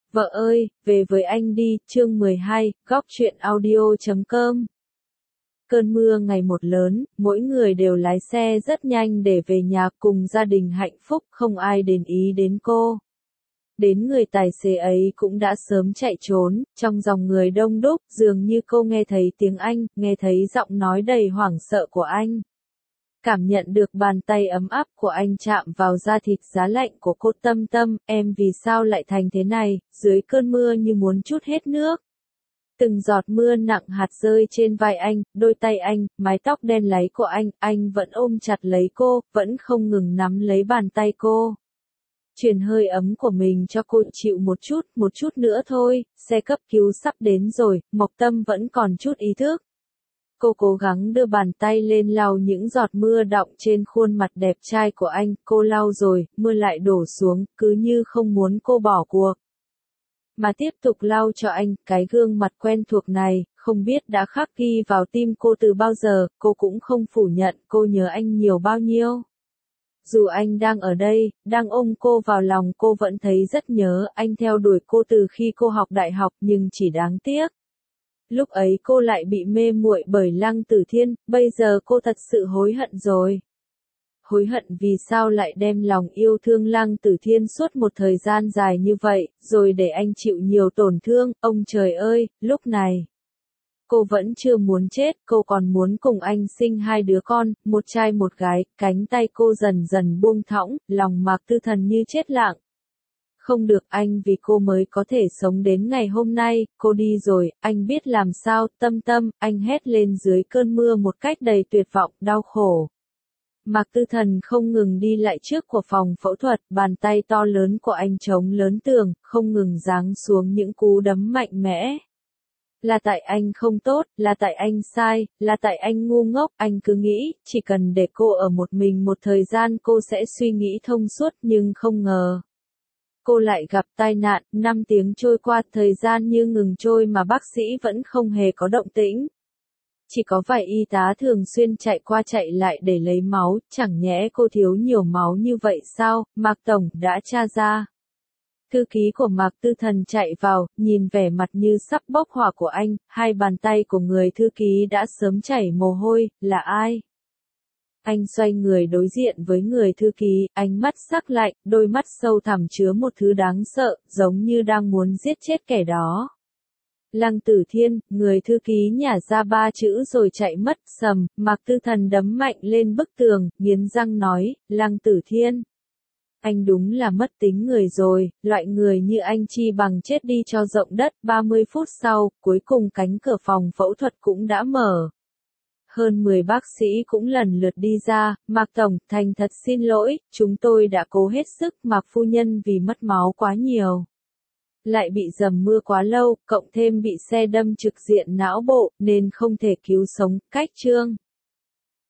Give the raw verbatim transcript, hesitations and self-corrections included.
Vợ ơi, về với anh đi, chương mười hai, góc truyện audio chấm com. Cơn mưa ngày một lớn, mỗi người đều lái xe rất nhanh để về nhà cùng gia đình hạnh phúc, không ai để ý đến cô. Đến người tài xế ấy cũng đã sớm chạy trốn, trong dòng người đông đúc, dường như cô nghe thấy tiếng anh, nghe thấy giọng nói đầy hoảng sợ của anh. Cảm nhận được bàn tay ấm áp của anh chạm vào da thịt giá lạnh của cô. Tâm Tâm, em vì sao lại thành thế này, dưới cơn mưa như muốn trút hết nước. Từng giọt mưa nặng hạt rơi trên vai anh, đôi tay anh, mái tóc đen láy của anh, anh vẫn ôm chặt lấy cô, vẫn không ngừng nắm lấy bàn tay cô. Truyền hơi ấm của mình cho cô, chịu một chút, một chút nữa thôi, xe cấp cứu sắp đến rồi, Mộc Tâm vẫn còn chút ý thức. Cô cố gắng đưa bàn tay lên lau những giọt mưa đọng trên khuôn mặt đẹp trai của anh, cô lau rồi, mưa lại đổ xuống, cứ như không muốn cô bỏ cuộc. Mà tiếp tục lau cho anh, cái gương mặt quen thuộc này, không biết đã khắc ghi vào tim cô từ bao giờ, cô cũng không phủ nhận cô nhớ anh nhiều bao nhiêu. Dù anh đang ở đây, đang ôm cô vào lòng, cô vẫn thấy rất nhớ, anh theo đuổi cô từ khi cô học đại học, nhưng chỉ đáng tiếc. Lúc ấy cô lại bị mê muội bởi Lăng Tử Thiên, bây giờ cô thật sự hối hận rồi. Hối hận vì sao lại đem lòng yêu thương Lăng Tử Thiên suốt một thời gian dài như vậy, rồi để anh chịu nhiều tổn thương, ông trời ơi, lúc này. Cô vẫn chưa muốn chết, cô còn muốn cùng anh sinh hai đứa con, một trai một gái, cánh tay cô dần dần buông thõng, lòng Mạc Tư Thần như chết lặng. Không được, anh vì cô mới có thể sống đến ngày hôm nay, cô đi rồi, anh biết làm sao. Tâm Tâm, anh hét lên dưới cơn mưa một cách đầy tuyệt vọng, đau khổ. Mạc Tư Thần không ngừng đi lại trước của phòng phẫu thuật, bàn tay to lớn của anh chống lớn tường, không ngừng giáng xuống những cú đấm mạnh mẽ. Là tại anh không tốt, là tại anh sai, là tại anh ngu ngốc, anh cứ nghĩ, chỉ cần để cô ở một mình một thời gian cô sẽ suy nghĩ thông suốt, nhưng không ngờ. Cô lại gặp tai nạn, năm tiếng trôi qua, thời gian như ngừng trôi mà bác sĩ vẫn không hề có động tĩnh. Chỉ có vài y tá thường xuyên chạy qua chạy lại để lấy máu, chẳng nhẽ cô thiếu nhiều máu như vậy sao, Mạc Tổng đã tra ra. Thư ký của Mạc Tư Thần chạy vào, nhìn vẻ mặt như sắp bốc hỏa của anh, hai bàn tay của người thư ký đã sớm chảy mồ hôi, là ai? Anh xoay người đối diện với người thư ký, ánh mắt sắc lạnh, đôi mắt sâu thẳm chứa một thứ đáng sợ, giống như đang muốn giết chết kẻ đó. Lăng Tử Thiên, người thư ký nhả ra ba chữ rồi chạy mất. Sầm, Mạc Tư Thần đấm mạnh lên bức tường, nghiến răng nói, Lăng Tử Thiên. Anh đúng là mất tính người rồi, loại người như anh chi bằng chết đi cho rộng đất. ba mươi phút sau, cuối cùng cánh cửa phòng phẫu thuật cũng đã mở. Hơn mười bác sĩ cũng lần lượt đi ra, Mạc Tổng, thành thật xin lỗi, chúng tôi đã cố hết sức, Mạc Phu Nhân vì mất máu quá nhiều. Lại bị dầm mưa quá lâu, cộng thêm bị xe đâm trực diện não bộ, nên không thể cứu sống, cách chương.